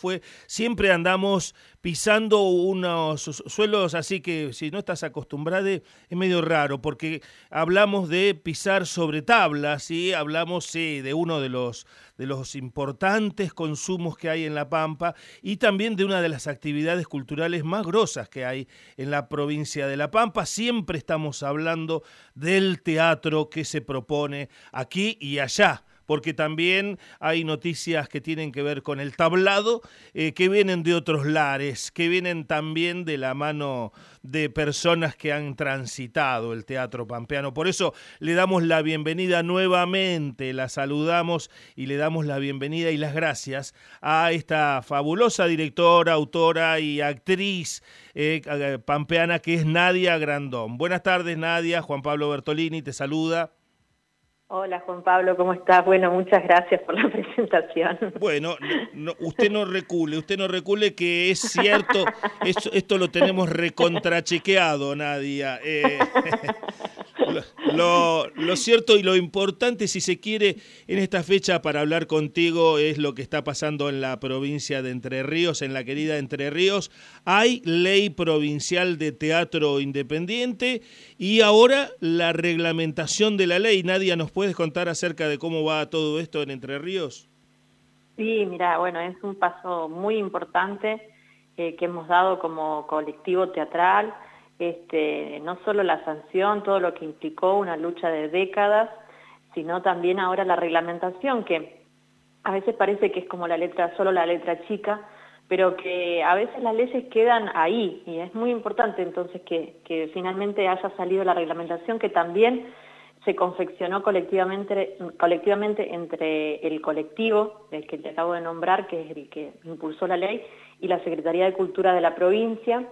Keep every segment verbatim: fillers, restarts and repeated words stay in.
fue, siempre andamos pisando unos suelos así que si no estás acostumbrado es medio raro, porque hablamos de pisar sobre tablas, ¿sí? Hablamos sí, de uno de los, de los importantes consumos que hay en La Pampa y también de una de las actividades culturales más grosas que hay en la provincia de La Pampa. Siempre estamos hablando del teatro que se propone aquí y allá, porque también hay noticias que tienen que ver con el tablado, eh, que vienen de otros lares, que vienen también de la mano de personas que han transitado el teatro pampeano. Por eso le damos la bienvenida nuevamente, la saludamos y le damos la bienvenida y las gracias a esta fabulosa directora, autora y actriz eh, pampeana que es Nadia Grandón. Buenas tardes, Nadia. Juan Pablo Bertolini te saluda. Hola Juan Pablo, ¿cómo estás? Bueno, muchas gracias por la presentación. Bueno, no, no, usted no recule, usted no recule que es cierto, esto, esto lo tenemos recontrachequeado, Nadia. Eh, lo, lo cierto y lo importante, si se quiere, en esta fecha para hablar contigo es lo que está pasando en la provincia de Entre Ríos, en la querida Entre Ríos. Hay ley provincial de teatro independiente y ahora la reglamentación de la ley. Nadia, ¿nos puedes contar acerca de cómo va todo esto en Entre Ríos? Sí, mira, bueno, es un paso muy importante eh, que hemos dado como colectivo teatral. Este, no solo la sanción, todo lo que implicó una lucha de décadas, sino también ahora la reglamentación, que a veces parece que es como la letra, solo la letra chica, pero que a veces las leyes quedan ahí, y es muy importante entonces que, que finalmente haya salido la reglamentación, que también se confeccionó colectivamente, colectivamente entre el colectivo, el que te acabo de nombrar, que es el que impulsó la ley, y la Secretaría de Cultura de la provincia,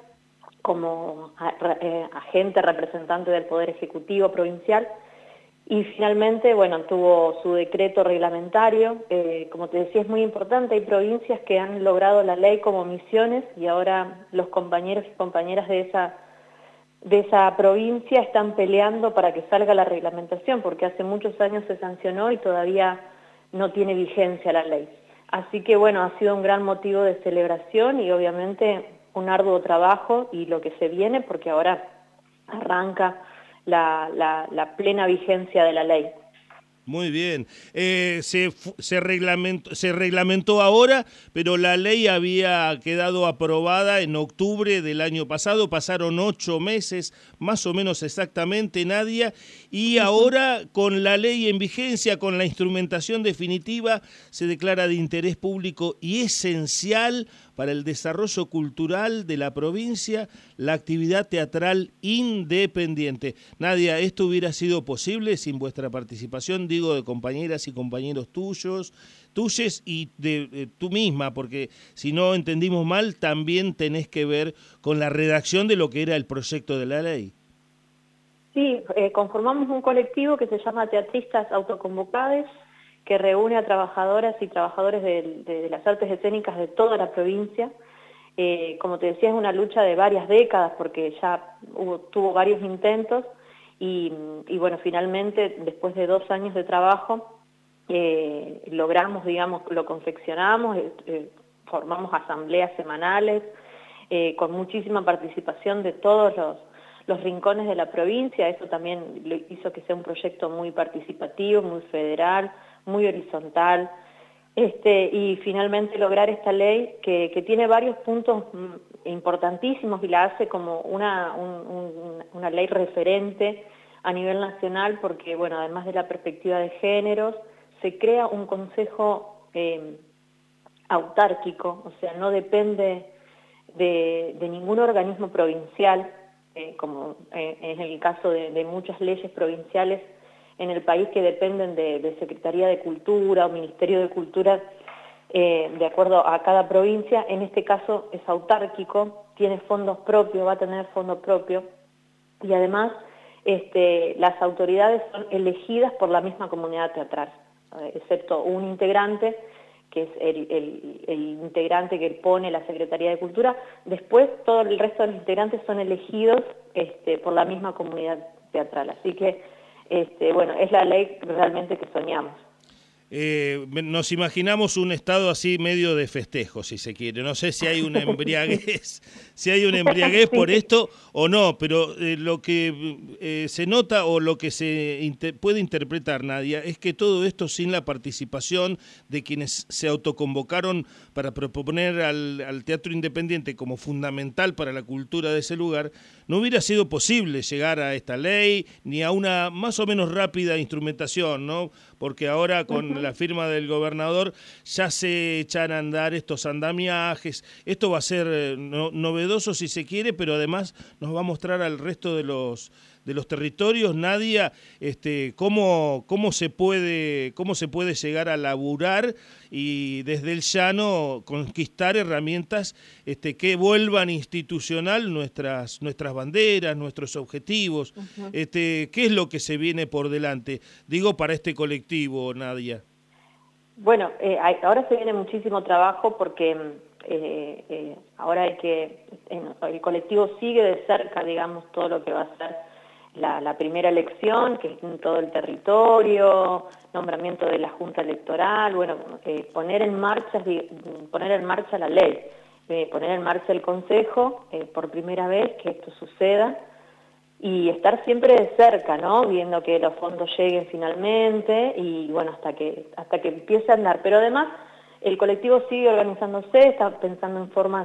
como agente representante del Poder Ejecutivo Provincial, y finalmente, bueno, tuvo su decreto reglamentario. Eh, como te decía, es muy importante, hay provincias que han logrado la ley como misiones, y ahora los compañeros y compañeras de esa, de esa provincia están peleando para que salga la reglamentación, porque hace muchos años se sancionó y todavía no tiene vigencia la ley. Así que, bueno, ha sido un gran motivo de celebración y obviamente un arduo trabajo y lo que se viene, porque ahora arranca la, la, la plena vigencia de la ley. Muy bien. Eh, se, se, reglamentó, se reglamentó ahora, pero la ley había quedado aprobada en octubre del año pasado. Pasaron ocho meses, más o menos exactamente, Nadia, y ahora con la ley en vigencia, con la instrumentación definitiva, se declara de interés público y esencial para el desarrollo cultural de la provincia la actividad teatral independiente. Nadia, ¿esto hubiera sido posible sin vuestra participación, digo, de compañeras y compañeros tuyos, tuyes y de, de tú misma? Porque si no entendimos mal, también tenés que ver con la redacción de lo que era el proyecto de la ley. Sí, eh, conformamos un colectivo que se llama Teatristas Autoconvocades, que reúne a trabajadoras y trabajadores de, de, de las artes escénicas de toda la provincia. Eh, como te decía, es una lucha de varias décadas, porque ya hubo, tuvo varios intentos, y, y bueno, finalmente, después de dos años de trabajo, eh, logramos, digamos, lo confeccionamos, eh, eh, formamos asambleas semanales, eh, con muchísima participación de todos los, los rincones de la provincia. Eso también lo hizo que sea un proyecto muy participativo, muy federal, muy horizontal, este, y finalmente lograr esta ley que, que tiene varios puntos importantísimos y la hace como una, un, un, una ley referente a nivel nacional, porque, bueno, además de la perspectiva de géneros, se crea un consejo eh, autárquico, o sea, no depende de, de ningún organismo provincial, eh, como eh, es el caso de, de muchas leyes provinciales en el país que dependen de, de Secretaría de Cultura o Ministerio de Cultura, eh, de acuerdo a cada provincia. En este caso es autárquico, tiene fondos propios, va a tener fondos propios, y además este, las autoridades son elegidas por la misma comunidad teatral, eh, excepto un integrante, que es el, el, el integrante que pone la Secretaría de Cultura. Después todo el resto de los integrantes son elegidos este, por la misma comunidad teatral. Así que Este, bueno, es la ley realmente que soñamos. Eh, nos imaginamos un estado así medio de festejo, si se quiere. No sé si hay una embriaguez, si hay una embriaguez por esto o no, pero eh, lo que eh, se nota o lo que se inter- puede interpretar, Nadia, es que todo esto sin la participación de quienes se autoconvocaron para proponer al, al teatro independiente como fundamental para la cultura de ese lugar, no hubiera sido posible llegar a esta ley ni a una más o menos rápida instrumentación, ¿no? Porque ahora con uh-huh. la firma del gobernador ya se echan a andar estos andamiajes. Esto va a ser eh, no, novedoso si se quiere, pero además nos va a mostrar al resto de los de los territorios, Nadia, este, cómo, cómo se puede, cómo se puede llegar a laburar y desde el llano conquistar herramientas este, que vuelvan institucional nuestras, nuestras banderas, nuestros objetivos. Uh-huh. Este, ¿qué es lo que se viene por delante? Digo, para este colectivo, Nadia. Bueno, eh, hay, ahora se viene muchísimo trabajo porque eh, eh, ahora hay que, en, el colectivo sigue de cerca, digamos, todo lo que va a ser La, la primera elección, que es en todo el territorio, nombramiento de la Junta Electoral, bueno, eh, poner en marcha poner en marcha la ley, eh, poner en marcha el Consejo, eh, por primera vez que esto suceda, y estar siempre de cerca, ¿no? Viendo que los fondos lleguen finalmente, y bueno, hasta que, hasta que empiece a andar. Pero además, el colectivo sigue organizándose, está pensando en formas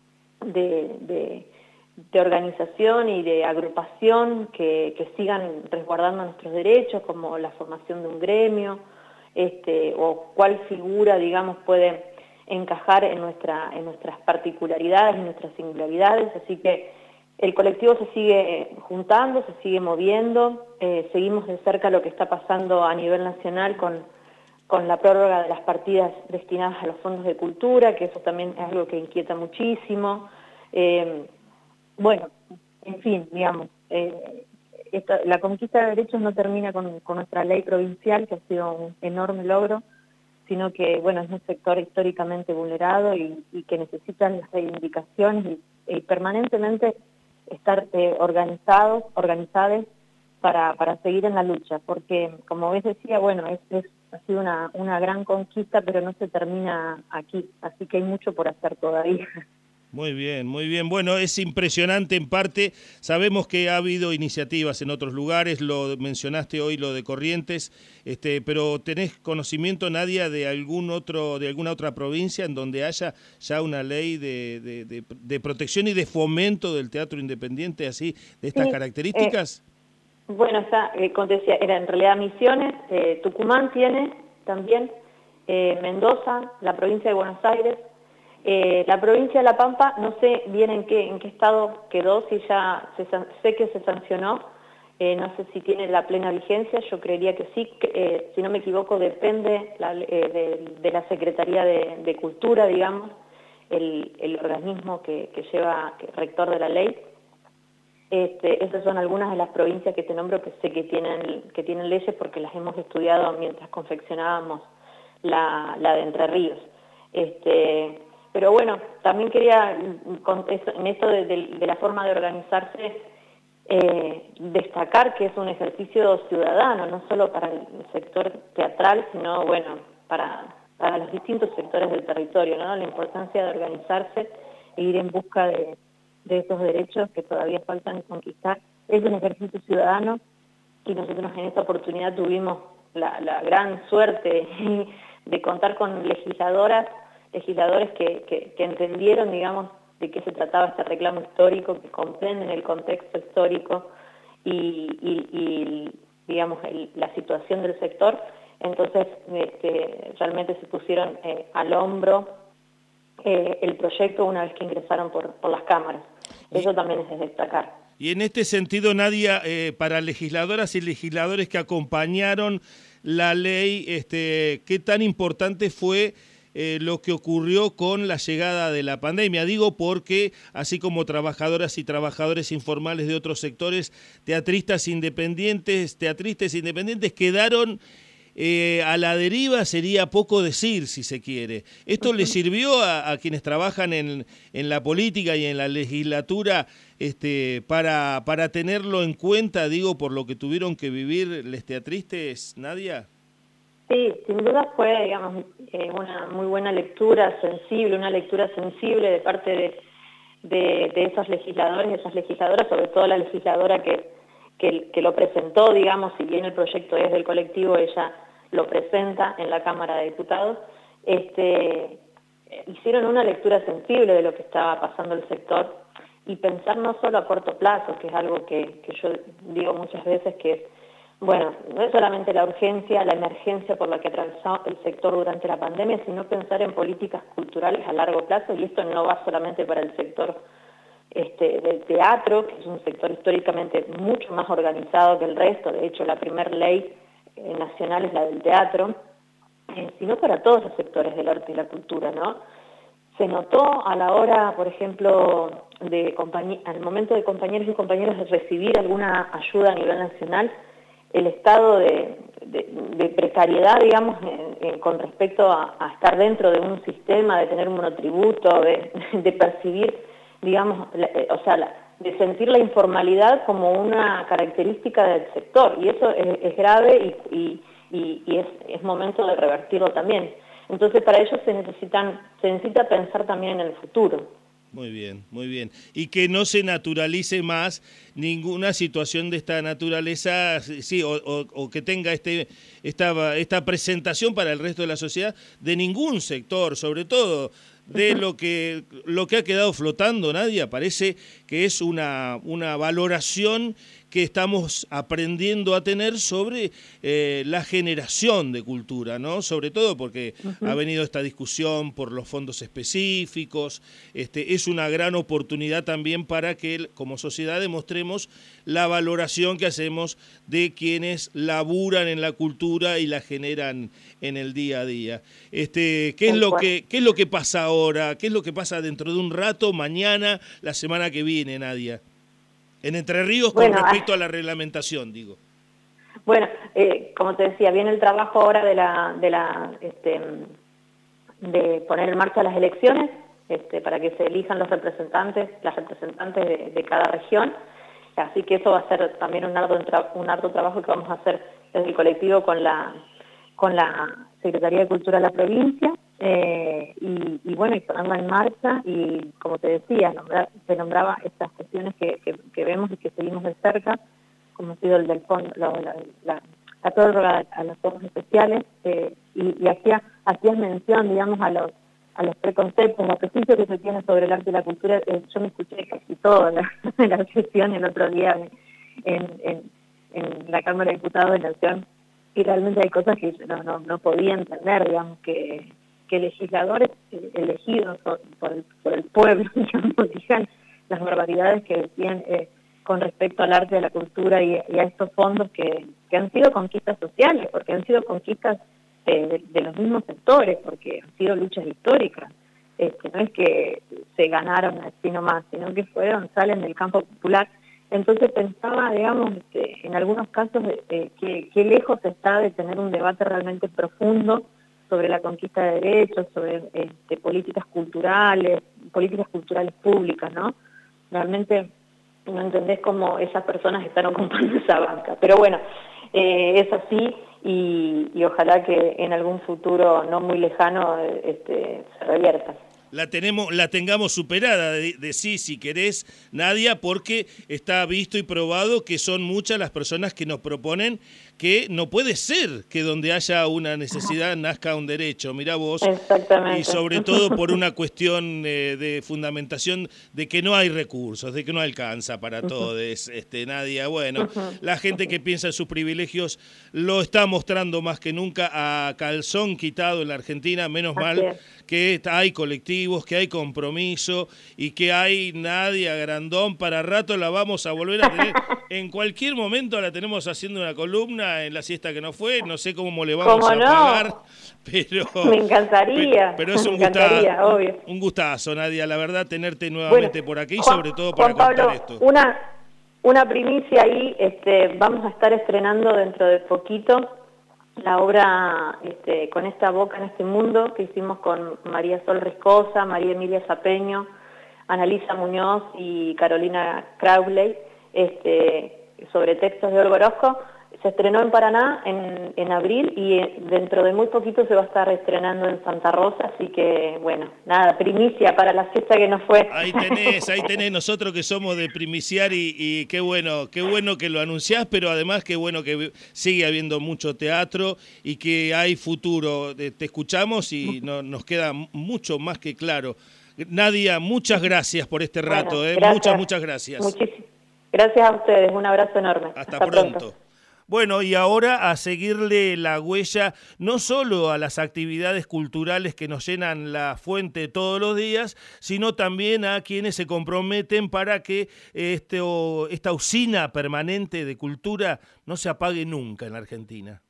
de... de de organización y de agrupación que, que sigan resguardando nuestros derechos, como la formación de un gremio, este, o cuál figura, digamos, puede encajar en, nuestra, en nuestras particularidades y nuestras singularidades. Así que el colectivo se sigue juntando, se sigue moviendo, eh, seguimos de cerca lo que está pasando a nivel nacional con, con la prórroga de las partidas destinadas a los fondos de cultura, que eso también es algo que inquieta muchísimo. Eh, Bueno, en fin, digamos, eh, esta, la conquista de derechos no termina con, con nuestra ley provincial, que ha sido un enorme logro, sino que, bueno, es un sector históricamente vulnerado y, y que necesita las reivindicaciones y, y permanentemente estar eh, organizados, organizados para, para seguir en la lucha, porque, como ves decía, bueno, es, es, ha sido una, una gran conquista, pero no se termina aquí, así que hay mucho por hacer todavía. Muy bien, muy bien. Bueno, es impresionante en parte. Sabemos que ha habido iniciativas en otros lugares, lo mencionaste hoy, lo de Corrientes, este, pero ¿tenés conocimiento, Nadia, de algún otro, de alguna otra provincia en donde haya ya una ley de, de, de, de protección y de fomento del teatro independiente así, de estas sí, características? Eh, bueno, está, eh, como te decía, era en realidad Misiones, eh, Tucumán tiene también, eh, Mendoza, la provincia de Buenos Aires. Eh, la provincia de La Pampa, no sé bien en qué en qué estado quedó, si ya se, sé que se sancionó, eh, no sé si tiene la plena vigencia, yo creería que sí, que, eh, si no me equivoco depende la, eh, de, de la Secretaría de, de Cultura, digamos, el, el organismo que, que lleva, que, rector de la ley. Este, esas son algunas de las provincias que te nombro que sé que tienen, que tienen leyes porque las hemos estudiado mientras confeccionábamos la, la de Entre Ríos. Este, Pero bueno, también quería, en esto de, de, de la forma de organizarse, eh, destacar que es un ejercicio ciudadano, no solo para el sector teatral, sino, bueno, para, para los distintos sectores del territorio, ¿no? La importancia de organizarse e ir en busca de, de esos derechos que todavía faltan conquistar. Es un ejercicio ciudadano y nosotros en esta oportunidad tuvimos la, la gran suerte de contar con legisladoras legisladores que, que, que entendieron, digamos, de qué se trataba este reclamo histórico, que comprenden el contexto histórico y, y, y digamos, el, la situación del sector. Entonces, este, realmente se pusieron eh, al hombro eh, el proyecto una vez que ingresaron por, por las cámaras. Eso también es de destacar. Y en este sentido, Nadia, eh, para legisladoras y legisladores que acompañaron la ley, este, ¿qué tan importante fue Eh, lo que ocurrió con la llegada de la pandemia? Digo porque, así como trabajadoras y trabajadores informales de otros sectores, teatristas independientes, teatristas independientes quedaron eh, a la deriva, sería poco decir, si se quiere. ¿Esto le sirvió a, a quienes trabajan en, en la política y en la legislatura este, para, para tenerlo en cuenta, digo, por lo que tuvieron que vivir los teatristas, Nadia? Sí, sin duda fue, digamos, eh, una muy buena lectura, sensible, una lectura sensible de parte de, de, de esos legisladores, esas legisladoras, sobre todo la legisladora que, que, que lo presentó, digamos, si bien el proyecto es del colectivo, ella lo presenta en la Cámara de Diputados. Este, hicieron una lectura sensible de lo que estaba pasando el sector y pensar no solo a corto plazo, que es algo que, que yo digo muchas veces que es, bueno, no es solamente la urgencia, la emergencia por la que atravesó el sector durante la pandemia, sino pensar en políticas culturales a largo plazo, y esto no va solamente para el sector este, del teatro, que es un sector históricamente mucho más organizado que el resto. De hecho, la primera ley eh, nacional es la del teatro, eh, sino para todos los sectores del arte y la cultura, ¿no? Se notó a la hora, por ejemplo, de al momento de compañeros y compañeras de recibir alguna ayuda a nivel nacional, el estado de, de, de precariedad, digamos, en, en, con respecto a, a estar dentro de un sistema, de tener un monotributo, de, de percibir, digamos, la, o sea, la, de sentir la informalidad como una característica del sector, y eso es, es grave y, y, y, y es, es momento de revertirlo también. Entonces, para ello se necesitan, se necesita pensar también en el futuro. Muy bien, muy bien. Y que no se naturalice más ninguna situación de esta naturaleza, sí, o, o, o que tenga este esta, esta presentación para el resto de la sociedad de ningún sector, sobre todo de lo que lo que ha quedado flotando, Nadia, parece que es una, una valoración que estamos aprendiendo a tener sobre eh, la generación de cultura, ¿no? Sobre todo porque uh-huh. ha venido esta discusión por los fondos específicos. Este, es una gran oportunidad también para que como sociedad demostremos la valoración que hacemos de quienes laburan en la cultura y la generan en el día a día. Este, ¿qué es lo que, qué es lo que pasa ahora? ¿Qué es lo que pasa dentro de un rato, mañana, la semana que viene, Nadia? En Entre Ríos con bueno, respecto a la reglamentación, digo. Bueno, eh, como te decía, viene el trabajo ahora de la de la este, de poner en marcha las elecciones este, para que se elijan los representantes, las representantes de, de cada región. Así que eso va a ser también un arduo, un arduo trabajo que vamos a hacer desde el colectivo con la con la Secretaría de Cultura de la provincia. Eh, y, y bueno, y ponerla en marcha, y como te decía, nombrar, te nombraba estas cuestiones que, que, que vemos y que seguimos de cerca, como ha sido el del fondo, la, la, la, la prórroga a los fondos especiales, eh, y, y hacía, hacías mención, digamos, a los a los preconceptos, los prejuicios que se tiene sobre el arte y la cultura. Eh, yo me escuché casi toda la, la sesión el otro día en, en, en la Cámara de Diputados de Nación, y realmente hay cosas que yo no, no, no podía entender, digamos, que que legisladores elegidos por, por, el, por el pueblo, digamos, digan las barbaridades que decían eh, con respecto al arte, a la cultura y, y a estos fondos que, que han sido conquistas sociales, porque han sido conquistas eh, de, de los mismos sectores, porque han sido luchas históricas. Este, no es que se ganaron así nomás, sino que fueron, salen del campo popular. Entonces pensaba, digamos, este, en algunos casos, eh, que, que lejos está de tener un debate realmente profundo sobre la conquista de derechos, sobre este, políticas culturales, políticas culturales públicas, ¿no? Realmente no entendés cómo esas personas están ocupando esa banca. Pero bueno, eh, es así, y, y ojalá que en algún futuro no muy lejano este, se revierta. La tenemos, la tengamos superada, de, de sí, si querés, Nadia, porque está visto y probado que son muchas las personas que nos proponen que no puede ser que donde haya una necesidad nazca un derecho. Mirá vos. Exactamente. Y sobre todo por una cuestión eh, de fundamentación de que no hay recursos, de que no alcanza para todos, este, Nadia. Bueno, uh-huh. la gente que piensa en sus privilegios lo está mostrando más que nunca a calzón quitado en la Argentina, menos Así mal es. que hay colectivos, que hay compromiso y que hay Nadia Grandón. Para rato la vamos a volver a tener. En cualquier momento la tenemos haciendo una columna en la siesta que no fue. No sé cómo le vamos ¿Cómo a no? pagar, pero... Me encantaría. Pero, pero es un, me encantaría, gustazo, obvio. un, un gustazo, Nadia, la verdad, tenerte nuevamente bueno, por aquí y Juan, sobre todo para Juan contar Pablo, esto. Una, una primicia ahí, este, vamos a estar estrenando dentro de poquito la obra este, Con esta boca en este mundo, que hicimos con María Sol Riscosa, María Emilia Zapeño, Analisa Muñoz y Carolina Crowley, este, sobre textos de Olga Orozco. Se estrenó en Paraná en, en abril y dentro de muy poquito se va a estar estrenando en Santa Rosa, así que bueno, nada, primicia para la fiesta que nos fue. Ahí tenés, ahí tenés, nosotros que somos de primiciar y, y qué bueno, qué bueno que lo anunciás, pero además qué bueno que sigue habiendo mucho teatro y que hay futuro. Te escuchamos y no, nos queda mucho más que claro. Nadia, muchas gracias por este rato, Bueno, ¿eh? gracias. muchas, muchas gracias. Muchísimas gracias a ustedes, un abrazo enorme. Hasta, Hasta pronto. pronto. Bueno, y ahora a seguirle la huella no solo a las actividades culturales que nos llenan la fuente todos los días, sino también a quienes se comprometen para que este, esta usina permanente de cultura no se apague nunca en la Argentina.